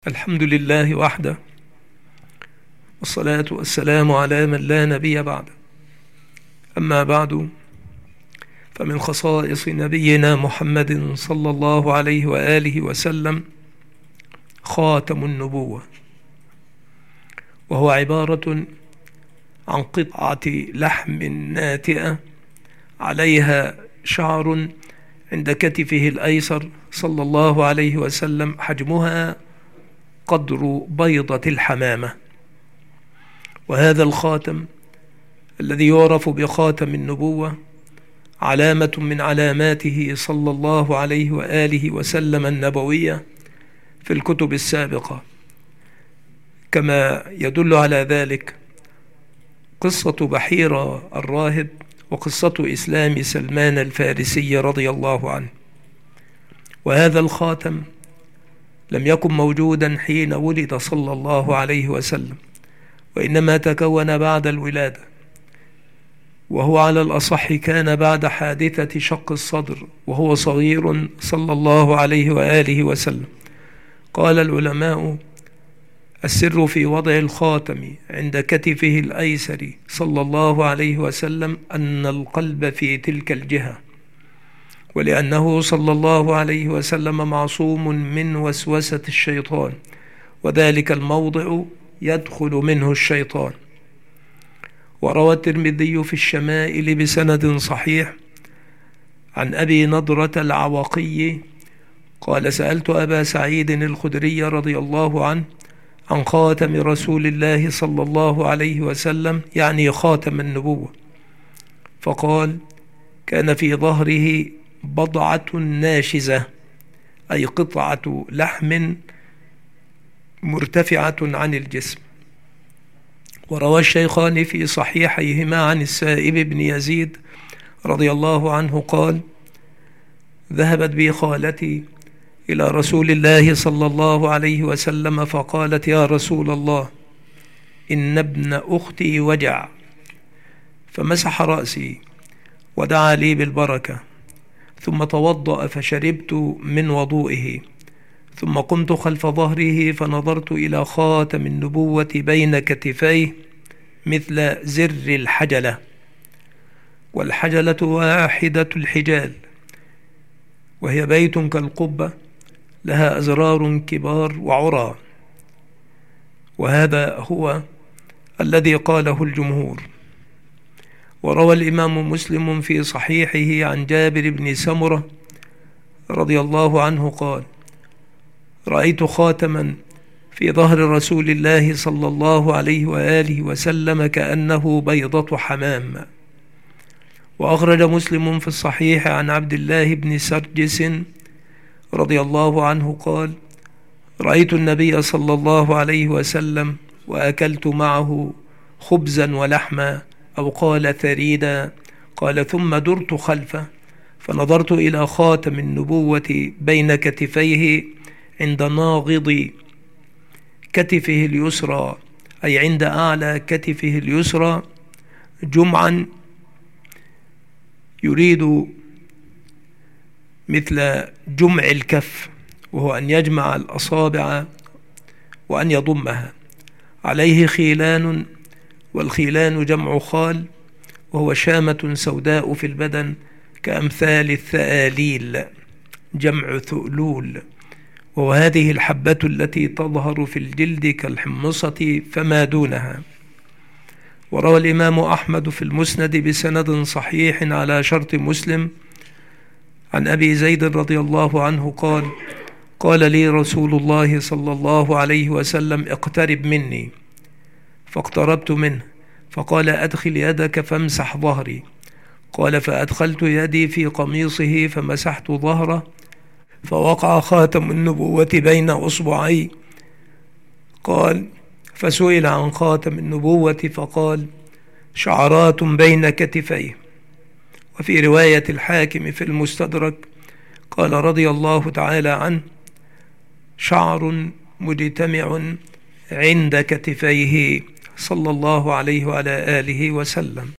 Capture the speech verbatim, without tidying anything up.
الحمد لله وحده، والصلاة والسلام على من لا نبي بعده. أما بعد، فمن خصائص نبينا محمد صلى الله عليه وآله وسلم خاتم النبوة، وهو عبارة عن قطعة لحم ناتئة عليها شعر عند كتفه الأيسر صلى الله عليه وسلم، حجمها قدر بيضة الحمامة. وهذا الخاتم الذي يعرف بخاتم النبوة علامة من علاماته صلى الله عليه وآله وسلم النبوية في الكتب السابقة، كما يدل على ذلك قصة بحيرة الراهب وقصة إسلام سلمان الفارسي رضي الله عنه. وهذا الخاتم لم يكن موجودا حين ولد صلى الله عليه وسلم، وإنما تكون بعد الولادة، وهو على الأصح كان بعد حادثة شق الصدر وهو صغير صلى الله عليه وآله وسلم. قال العلماء: السر في وضع الخاتم عند كتفه الأيسر صلى الله عليه وسلم أن القلب في تلك الجهة، ولأنه صلى الله عليه وسلم معصوم من وسوسة الشيطان، وذلك الموضع يدخل منه الشيطان. وروى الترمذي في الشمائل بسند صحيح عن أبي نضرة العوقي قال: سألت أبا سعيد الخدري رضي الله عنه عن خاتم رسول الله صلى الله عليه وسلم، يعني خاتم النبوة، فقال: كان في ظهره بضعة ناشزة، أي قطعة لحم مرتفعة عن الجسم. وروى الشيخان في صحيحيهما عن السائب بن يزيد رضي الله عنه قال: ذهبت بي خالتي إلى رسول الله صلى الله عليه وسلم فقالت: يا رسول الله، إن ابن أختي وجع، فمسح رأسي ودعا لي بالبركة، ثم توضأ فشربت من وضوئه، ثم قمت خلف ظهره فنظرت إلى خاتم النبوة بين كتفيه مثل زر الحجلة، والحجلة واحدة الحجال، وهي بيت كالقبة لها أزرار كبار وعرى، وهذا هو الذي قاله الجمهور. وروى الإمام مسلم في صحيحه عن جابر بن سمرة رضي الله عنه قال: رأيت خاتما في ظهر رسول الله صلى الله عليه وآله وسلم كأنه بيضة حمام. وأخرج مسلم في الصحيح عن عبد الله بن سرجس رضي الله عنه قال: رأيت النبي صلى الله عليه وسلم وأكلت معه خبزا ولحما، أو قال ثريدا، قال: ثم درت خلفه فنظرت إلى خاتم النبوة بين كتفيه عند ناغض كتفه اليسرى، أي عند أعلى كتفه اليسرى، جمعا يريد مثل جمع الكف، وهو أن يجمع الأصابع وأن يضمها، عليه خيلان، والخيلان جمع خال، وهو شامة سوداء في البدن كأمثال الثآليل، جمع ثؤلول، وهذه الحبة التي تظهر في الجلد كالحمصة فما دونها. وروى الإمام أحمد في المسند بسند صحيح على شرط مسلم عن أبي زيد رضي الله عنه قال: قال لي رسول الله صلى الله عليه وسلم: اقترب مني، فاقتربت منه، فقال: أدخل يدك فامسح ظهري. قال: فأدخلت يدي في قميصه فمسحت ظهره، فوقع خاتم النبوة بين أصبعي. قال: فسئل عن خاتم النبوة فقال: شعرات بين كتفيه. وفي رواية الحاكم في المستدرك قال رضي الله تعالى عنه: شعر مجتمع عند كتفيه صلى الله عليه وعلى آله وسلم.